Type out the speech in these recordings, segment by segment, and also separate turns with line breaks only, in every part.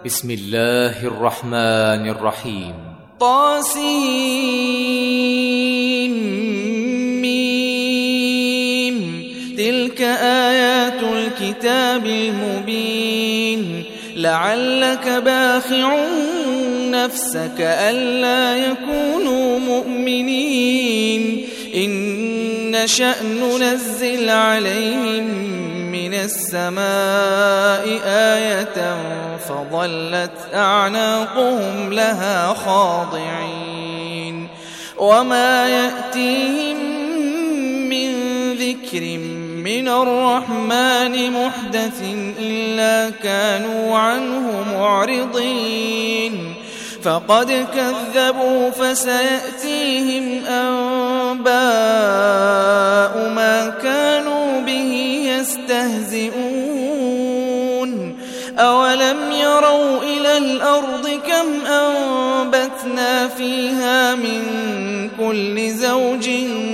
بسم الله الرحمن الرحيم.
طاسيم. تلك آيات الكتاب المبين. لعلك باخع نفسك ألا يكونوا مؤمنين. إن نشأ ننزل عليهم من السماء آية فظلت أعناقهم لها خاضعين. وما يأتيهم من ذكر من الرحمن محدث إلا كانوا عنه معرضين. فقد كذبوا فسيأتيهم أنباء ما كانوا به يستهزئون. أولم يروا إلى الأرض كم أنبتنا فيها من كل زوج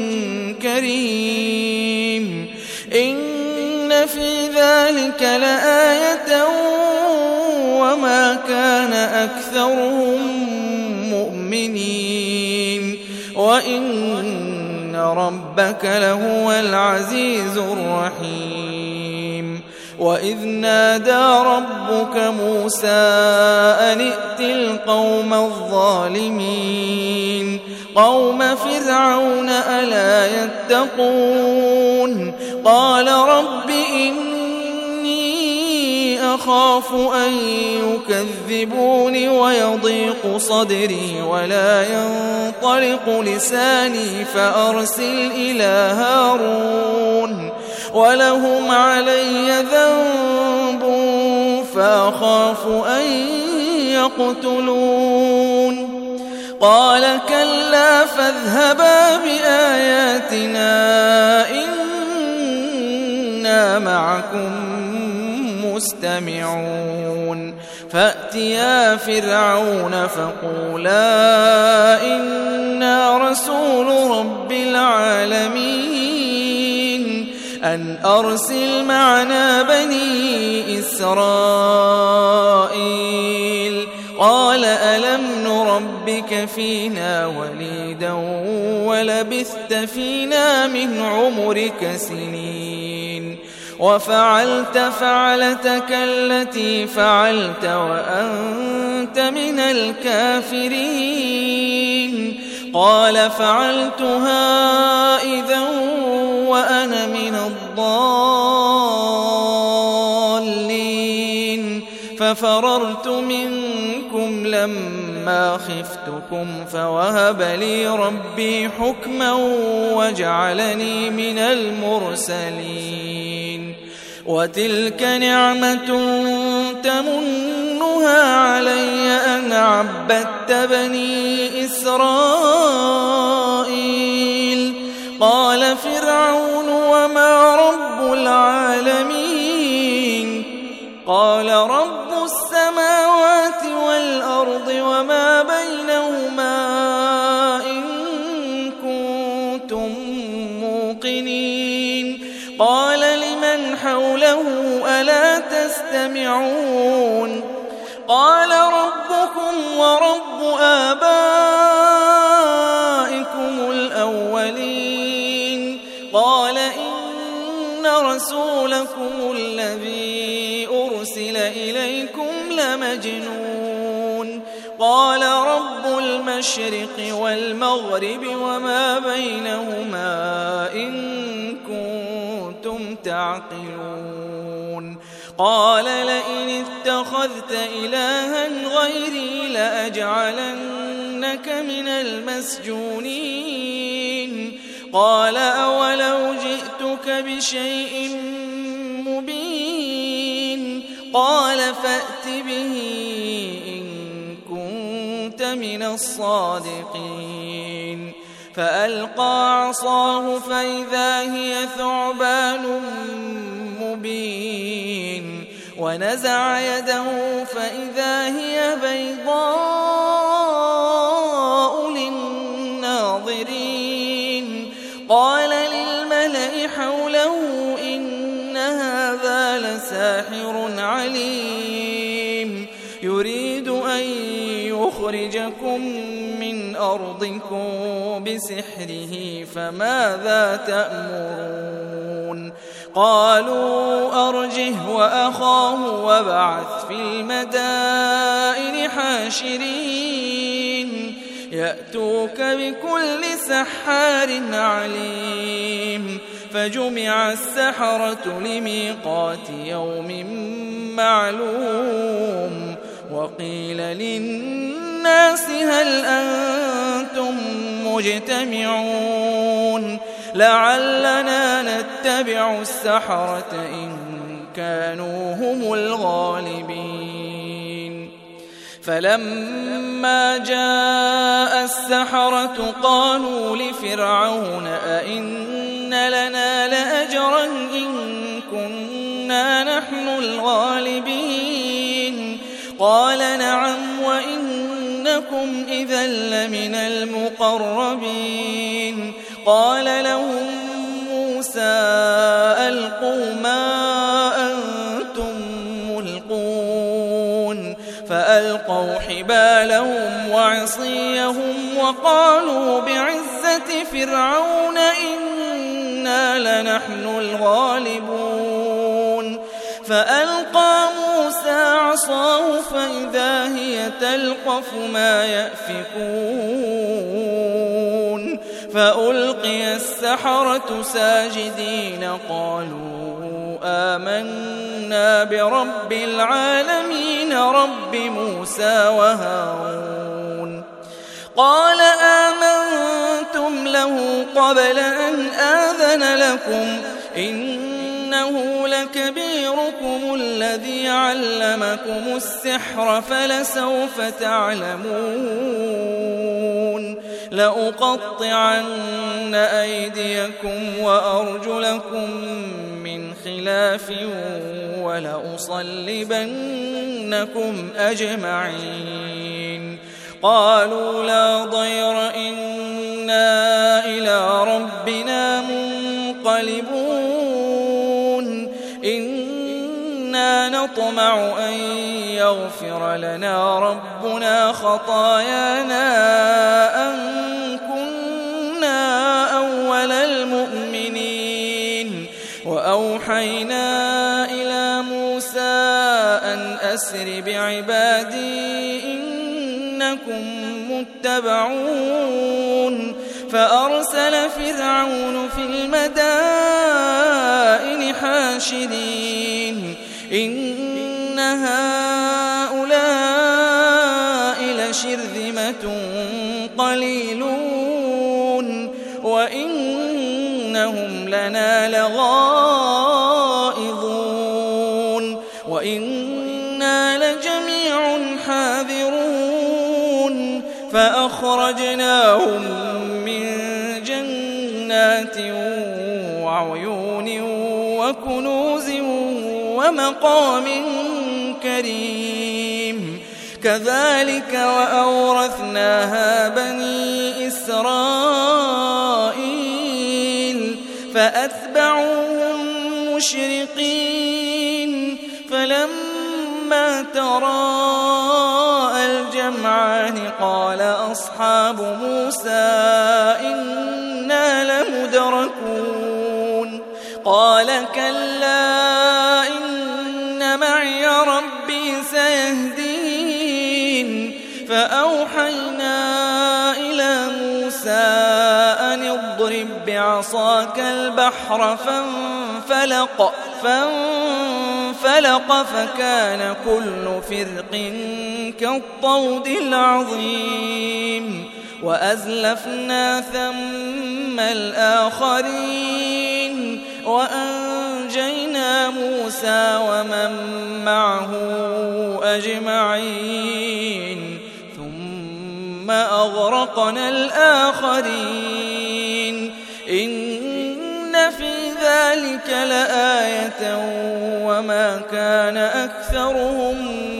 كريم. إن في ذلك لآية وما كان أكثرهم مؤمنين وإن ربك لهو العزيز الرحيم. وإذ نادى ربك موسى أن ائت القوم الظالمين قوم فرعون ألا يتقون. قال رب إني أخاف أن يكذبون ويضيق صدري ولا ينطلق لساني فأرسل إلى هارون ولهم علي ذنب فأخاف أن يقتلون. قال كلا فاذهبا بآياتنا إنا معكم مستمعون. فأتيا فرعون فقولا إنا رسول رب العالمين أن أرسل معنا بني إسرائيل. قال ألم نربك فينا وليدا ولبثت فينا من عمرك سنين وفعلت فعلتك التي فعلت وأنت من الكافرين. قال فعلتها إذا وأنا من الضالين. ففررت منكم لما خفتكم فوهب لي ربي حكما وجعلني من المرسلين. وتلك نعمة تمنها علي أن عبدت بني إسرائيل. قال فرعون وما رب العالمين. قال رب السماوات والأرض وما بينهما إن كنتم موقنين. قال لمن حوله ألا تستمعون. قال ربكم ورب آبائكم الأولين. قال إن رسولكم الذي أرسل إليكم لمجنون. قال رب المشرق والمغرب وما بينهما إن كنتم تعقلون. قال لئن اتخذت إلها غيري لأجعلنك من المسجونين. قال أولو جئتك بشيء مبين. قال فأت به إن كنت من الصادقين. فألقى عصاه فإذا هي ثعبان مبين ونزع يده فإذا هي بيضاء للناظرين. قال للملأ حوله إن هذا لساحر عليم يريد أن يخرجكم من أرضكم بسحره فماذا تأمرون قالوا أرجه وأخاه وابعث في المدائن حاشرين يأتوك بكل سحار عليم فجمع السحرة لميقات يوم معلوم وقيل للناس هل أنتم مجتمعون لعلنا نتبع السحرة إن كانوا هم الغالبين فلما جاء السحرة قالوا لفرعون أئن لنا لأجرا إن كنا نحن الغالبين قال نعم وإنكم إذا لمن المقربين قال لهم موسى ألقوا ما أنتم ملقون فألقوا حبالهم وعصيهم وقالوا بعزة فرعون إنا لنحن الغالبون فألقى موسى عصاه فإذا هي تلقف ما يأفكون فألقي السحرة ساجدين قالوا آمنا برب العالمين رب موسى وهارون قال آمنتم له قبل أن آذن لكم إنه لكبيركم الذي علمكم السحر فلسوف تعلمون لأقطعن أيديكم وأرجلكم من خلاف ولأصلبنكم أجمعين قالوا لا ضير إنا إلى ربنا منقلبون إنا نطمع أن يغفر لنا ربنا خطايانا أن كنا أول المؤمنين وأوحينا إلى موسى أن أسر بعبادي إنكم متبعون فأرسل فرعون في المدائن حاشرين إن هؤلاء لشرذمة قليلون وإنهم لنا لغائظون وإنا لجميع حاذرون فأخرجناهم من جنات وعيون وكنوز ومقام كريم كذلك وأورثناها بني إسرائيل فأتبعوهم مشرقين فلما تراءى الجمعان قال أصحاب موسى إنا لمدركون قال كلا إن معي ربي سيهدين فأوحينا إلى موسى أن اضرب بعصاك البحر فانفلق فكان كل فرق كالطود العظيم وأزلفنا ثم الآخرين وأنجينا موسى ومن معه أجمعين ثم أغرقنا الآخرين إن في ذلك لآية وما كان أكثرهم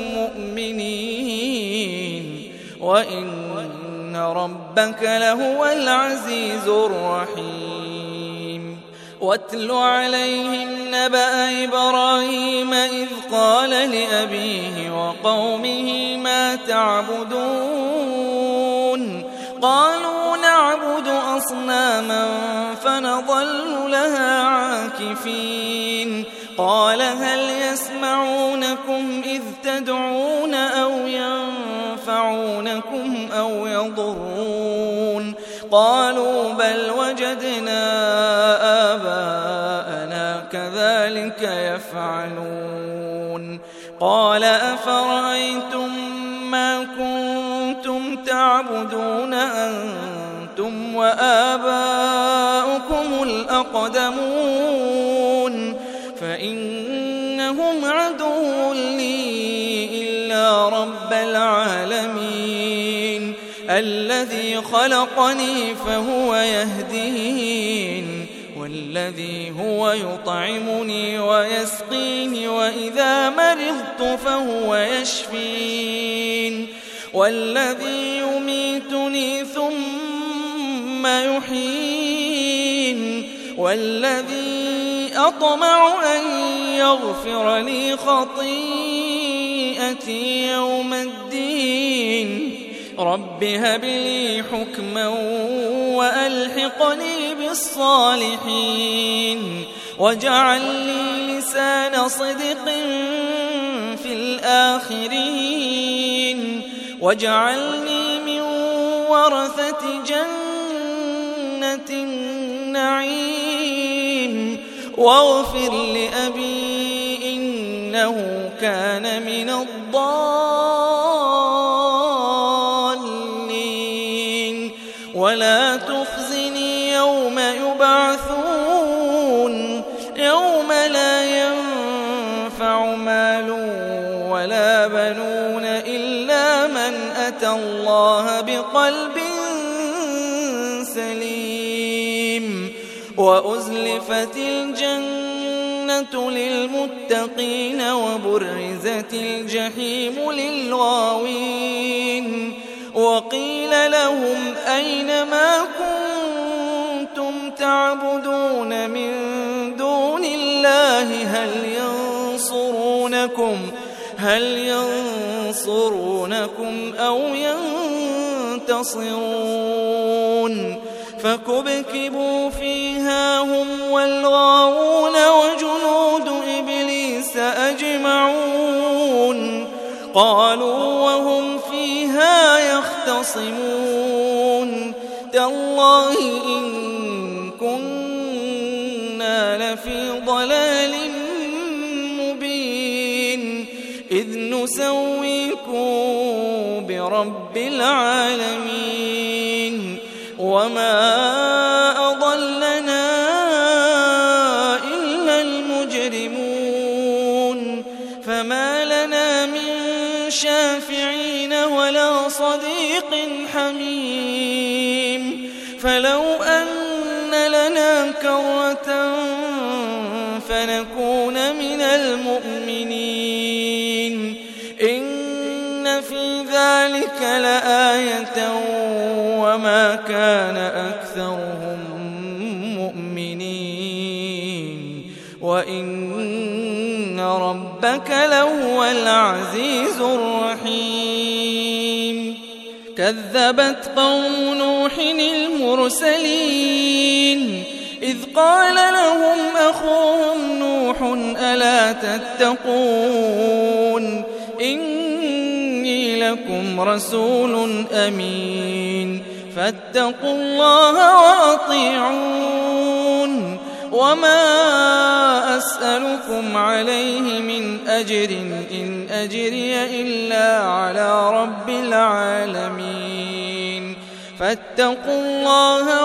مؤمنين وإن ربك لهو العزيز الرحيم واتل عليهم نبأ إبراهيم إذ قال لأبيه وقومه ما تعبدون قالوا نعبد أصناما فنظل لها عاكفين قال هل يسمعونكم إذ تدعون أو ينفعونكم أو يضرون قالوا بل وجدنا آباءنا كذلك يفعلون قال أفرأيتم ما كنتم تعبدون أنتم وآباؤكم الأقدمون فإنهم عدو لي إلا رب العالمين الذي خلقني فهو يهدين والذي هو يطعمني ويسقيني وإذا مرضت فهو يشفين والذي يميتني ثم يحيين والذي أطمع أن يغفر لي خطيئتي يوم الدين رب هب لي حكما وألحقني بالصالحين واجعل لي لسان صدق في الآخرين واجعلني من ورثة جنة النعيم واغفر لأبي إنه كان من الضالين ولا تخزني يوم يبعثون يوم لا ينفع مال ولا بنون إلا من أتى الله بقلب سليم وأزلفت الجنة للمتقين وبرزت الجحيم للغاوين وقيل لهم أين ما كنتم تعبدون من دون الله هل ينصرونكم أو ينتصرون فكبكبوا فيها هم والغاوون وجنود إبليس أجمعون قالوا وهم فيها يختصمون تالله إن كنا لفي ضلال مبين إذ نسويكم برب العالمين وما أضلنا إلا المجرمون فما لنا من شافعين ولا صديق حميم فلو أن لنا كرة فنكون من المؤمنين إن في ذلك لآية وما كان أكثرهم مؤمنين وإن ربك لهو العزيز الرحيم كذبت قوم نوح المرسلين إذ قال لهم أخوهم نوح ألا تتقون إني لكم رسول أمين فاتقوا الله وأطيعون وما أسألكم عليه من أجر إن أجري إلا على رب العالمين فاتقوا الله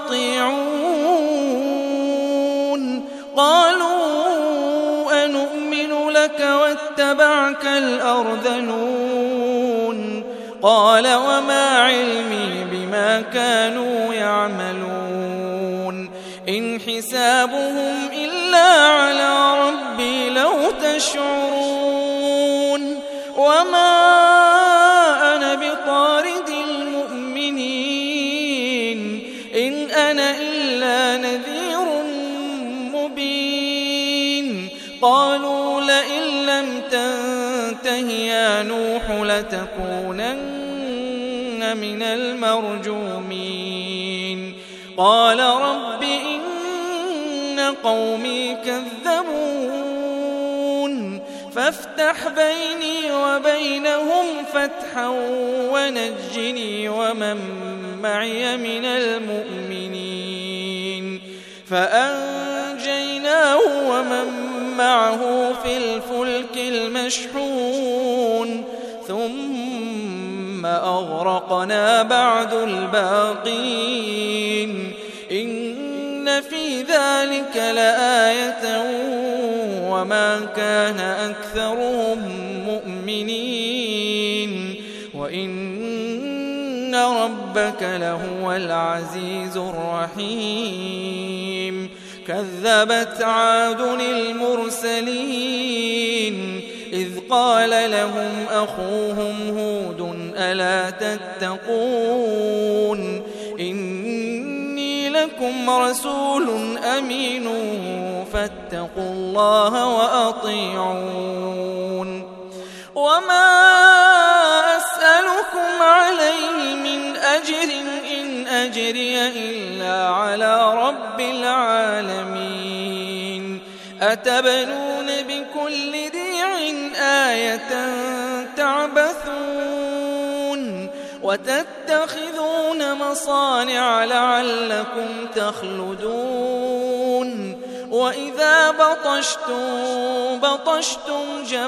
وأطيعون قالوا أنؤمن لك واتبعك الأرذلون قال وما علمي بما كانوا يعملون إن حسابهم إلا على ربي لو تشعرون وما أنا بطارد المؤمنين إن أنا إلا نذير مبين قالوا لئن لم تنته يا نوح لتكونن من المرجومين قال رب إن قومي كذبون فافتح بيني وبينهم فتحا ونجني ومن معي من المؤمنين فأنجيناه ومن معه في الفلك المشحون ثم أغرقنا بعد الباقين إن في ذلك لآية وما كان أكثرهم مؤمنين وإن ربك لهو العزيز الرحيم كذبت عاد المرسلين إذ قال لهم أخوهم هود ألا تتقون إني لكم رسول أمين فاتقوا الله وأطيعون وما أسألكم عليه من أجر إن أجري إلا على رب العالمين أتبنون بكل ريع آية تعبثون وتتخذون مصانع لعلكم تخلدون وإذا بطشتم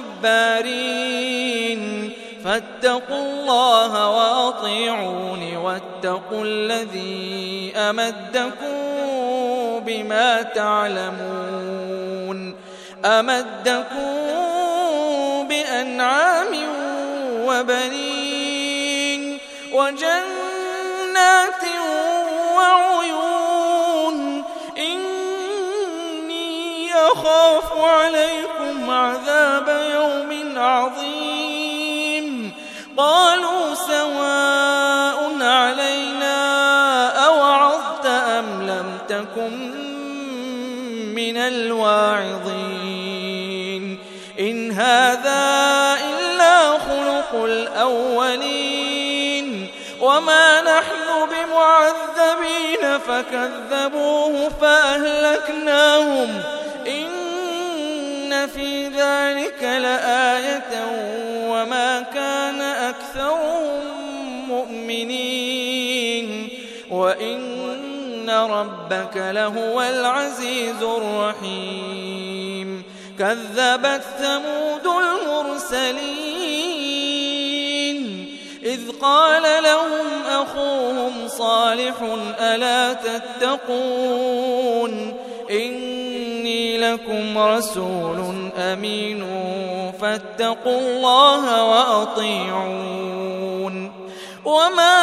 جبارين فاتقوا الله وأطيعون واتقوا الذي أمدكم بما تعلمون أمدكم بأنعام وبنين وجنات وعيون إني أخاف عليكم عذاب يوم عظيم قالوا سواء علينا أوعظت أم لم تكن من الواعظين إن هذا إلا خلق الأولين وما نحن بمعذبين فكذبوه فأهلكناهم إن في ذلك لآية وما كان أكثرهم مؤمنين وإن ربك لهو العزيز الرحيم كذبت ثمود المرسلين إذ قال لهم أخوهم صالح ألا تتقون إني لكم رسول أمين فاتقوا الله وأطيعون وما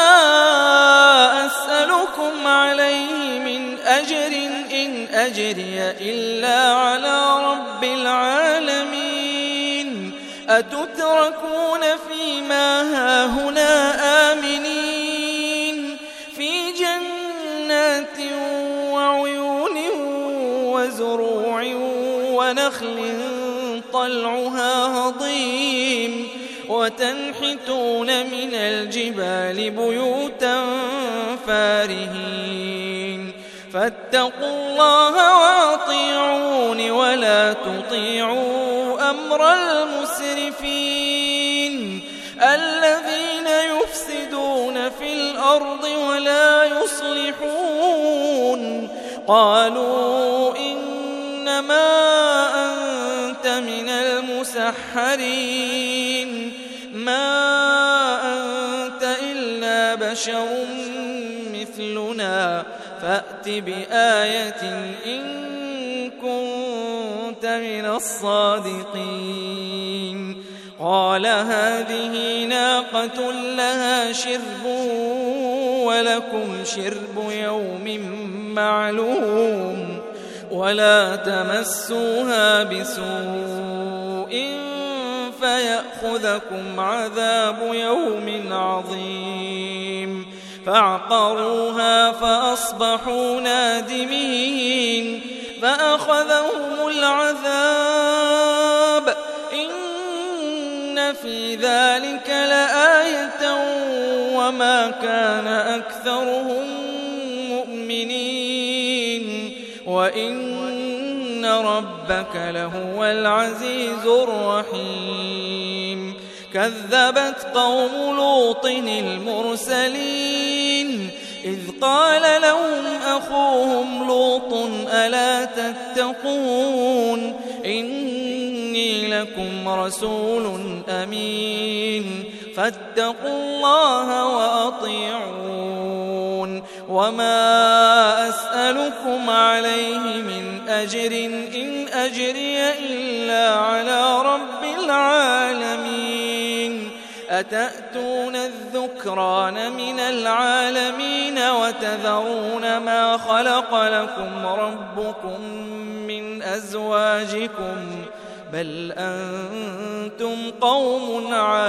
أسألكم عليه من أجر إن أجري إلا على رب العالمين أتتركون فيما هاهنا آمنين في جنات وعيون وزروع ونخل طلعها هضيم وتنحتون من الجبال بيوتا فارهين فاتقوا الله وأطيعون ولا تطيعوا أمر المسرفين الذين يفسدون في الأرض ولا يصلحون قالوا إنما أنت من المسحرين ما أنت إلا بشر مثلنا فأت بآية إن كنت من الصادقين قال هذه ناقة لها شرب ولكم شرب يوم معلوم ولا تمسوها بسوء فيأخذكم عذاب يوم عظيم فعقروها فأصبحوا نادمين فأخذهم العذاب إن في ذلك لآية وما كان أكثرهم مؤمنين وإن ربك لهو العزيز الرحيم كذبت قوم لوط المرسلين إذ قال لهم أخوهم لوط ألا تتقون إني لكم رسول أمين فاتقوا الله وأطيعون وما أسألكم عليه من أجر إن أجري إلا على رب العالمين أتأتون الذكران من العالمين وتذرون ما خلق لكم ربكم من أزواجكم بل أنتم قوم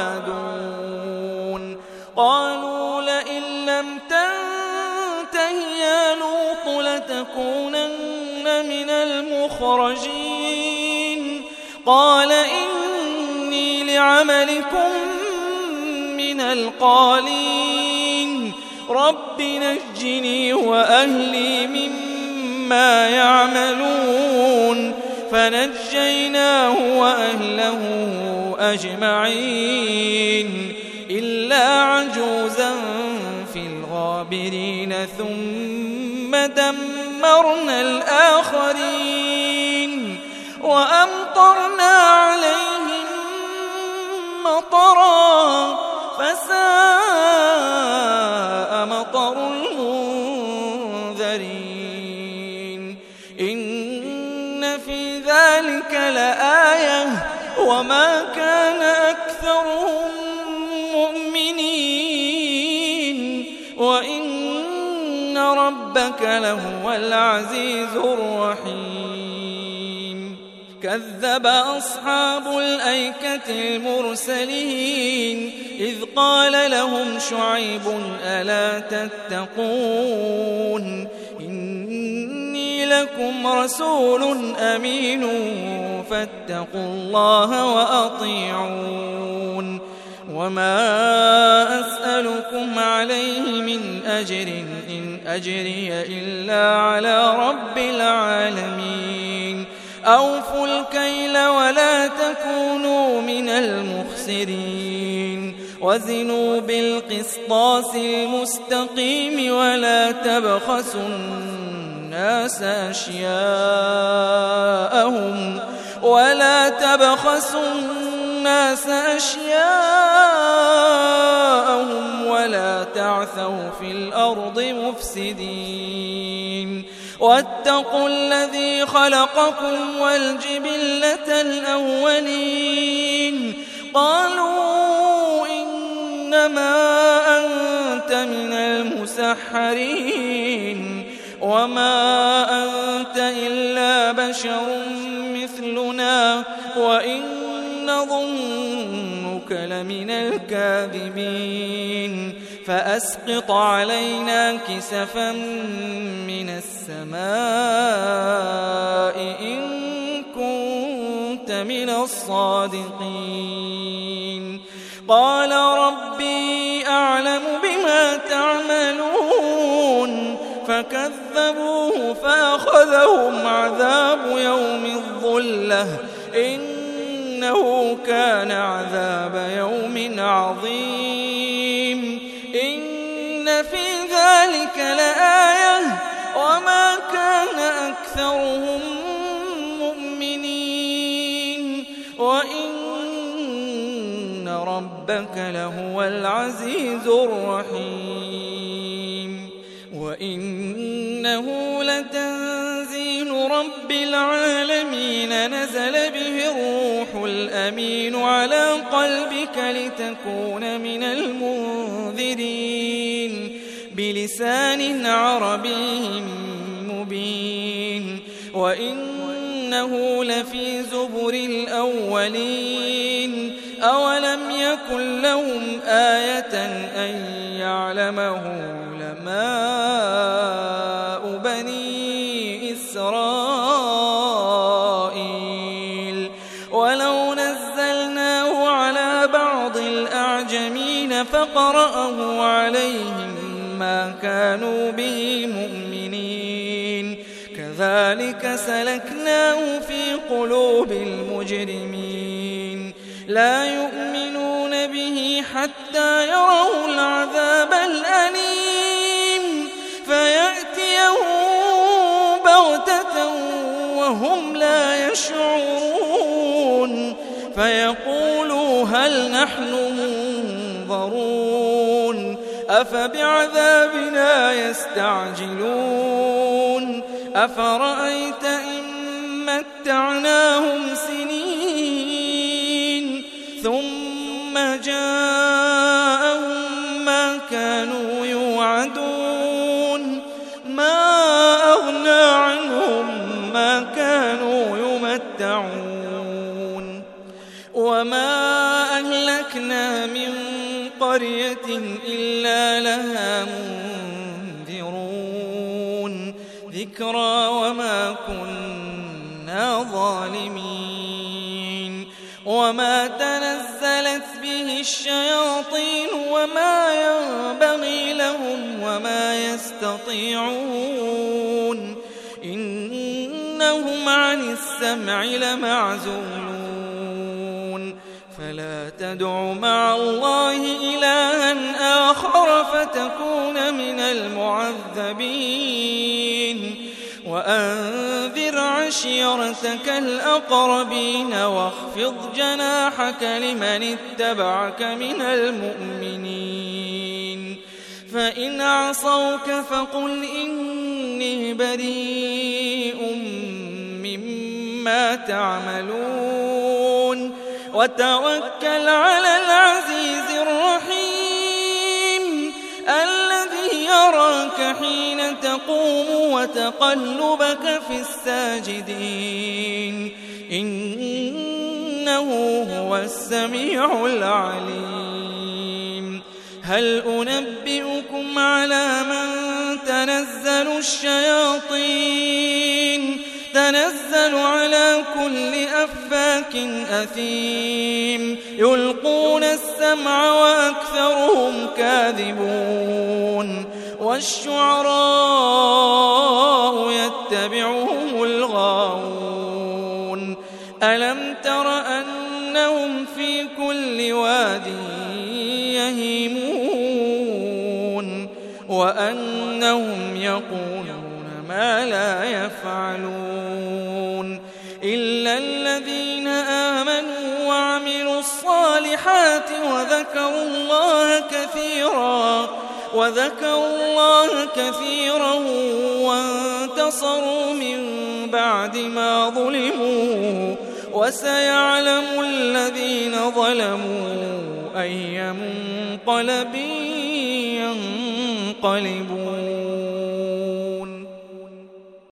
عادون قالوا لئن لم تنته يا لوط لتكونن من المخرجين قال إني لعملكم من القالين رب نجني وأهلي مما يعملون فنجيناه وأهله أجمعين إلا عجوزا في الغابرين ثم دمرنا الآخرين وأمطرنا عليهم مطرا فساء مطر المنذرين إن في ذلك لآية وما كان أكثرهم مؤمنين وإن ربك لهو العزيز الرحيم كذب أصحاب الأيكة المرسلين إذ قال لهم شعيب ألا تتقون إني لكم رسول أمين فاتقوا الله وأطيعون وما أسألكم عليه من أجر إن أجري إلا على رب العالمين أوفوا الكيل ولا تكونوا من المخسرين وزنوا بالقسطاس المستقيم ولا تبخسوا الناس أشياءهم ولا تعثوا في الأرض مفسدين واتقوا الذي خلقكم والجبلة الأولين قالوا إنما أنت من المسحرين وما أنت إلا بشر مثلنا وإن نظنك لمن الكاذبين فأسقط علينا كسفا من السماء إن كنت من الصادقين قال ربي أعلم بما تعملون فكذبوه فأخذهم عذاب يوم الظلة إنه كان عذاب يوم عظيم إن في ذلك لآية وما كان أكثرهم مؤمنين وإن ربك لهو العزيز الرحيم وإنه لتنزيل رب العالمين نزل به الروح الأمين على قلبك لتكون من المنذرين بلسان عربي مبين وإنه لفي زبر الأولين أولم يكن لهم آية أن يعلمه علماء بني إسرائيل ولو نزلناه على فقرأه عليهم ما كانوا به مؤمنين كذلك سلكناه في قلوب المجرمين لا يؤمنون به حتى يروا العذاب الأليم فيأتيهم بغتة وهم لا يشعرون فيقولوا هل نحن منظرون أفبعذابنا يستعجلون أفرأيت إن متعناهم سنين ثم جاءهم ما كانوا يوعدون ما أغنى عنهم ما كانوا يمتعون وما أهلكنا من قرية إلا لها منذرون ذكرى وما كنا ظالمين وما تنزلت به الشياطين وما ينبغي لهم وما يستطيعون إنهم عن السمع لمعزولون فلا تدع مع الله إلها آخر فتكون من المعذبين وأنذر عشيرتك الأقربين واخفض جناحك لمن اتبعك من المؤمنين فإن عصوك فقل إني بريء مما تعملون وتوكل على العزيز الرحيم الذي يراك حين تقوم وتقلبك في الساجدين إنه هو السميع العليم هل أنبئكم على من تنزل الشياطين تنزل على كل أفاك أثيم يلقون السمع وأكثرهم كاذبون والشعراء يتبعهم الغاوون ألم تر أنهم في كل واد يهيمون وأنهم يقولون ما لا يفعلون إلا الذين آمنوا وعملوا الصالحات وذكروا الله كثيرا وانتصروا من بعد ما ظلموا وسيعلم الذين ظلموا أي منقلب ينقلبون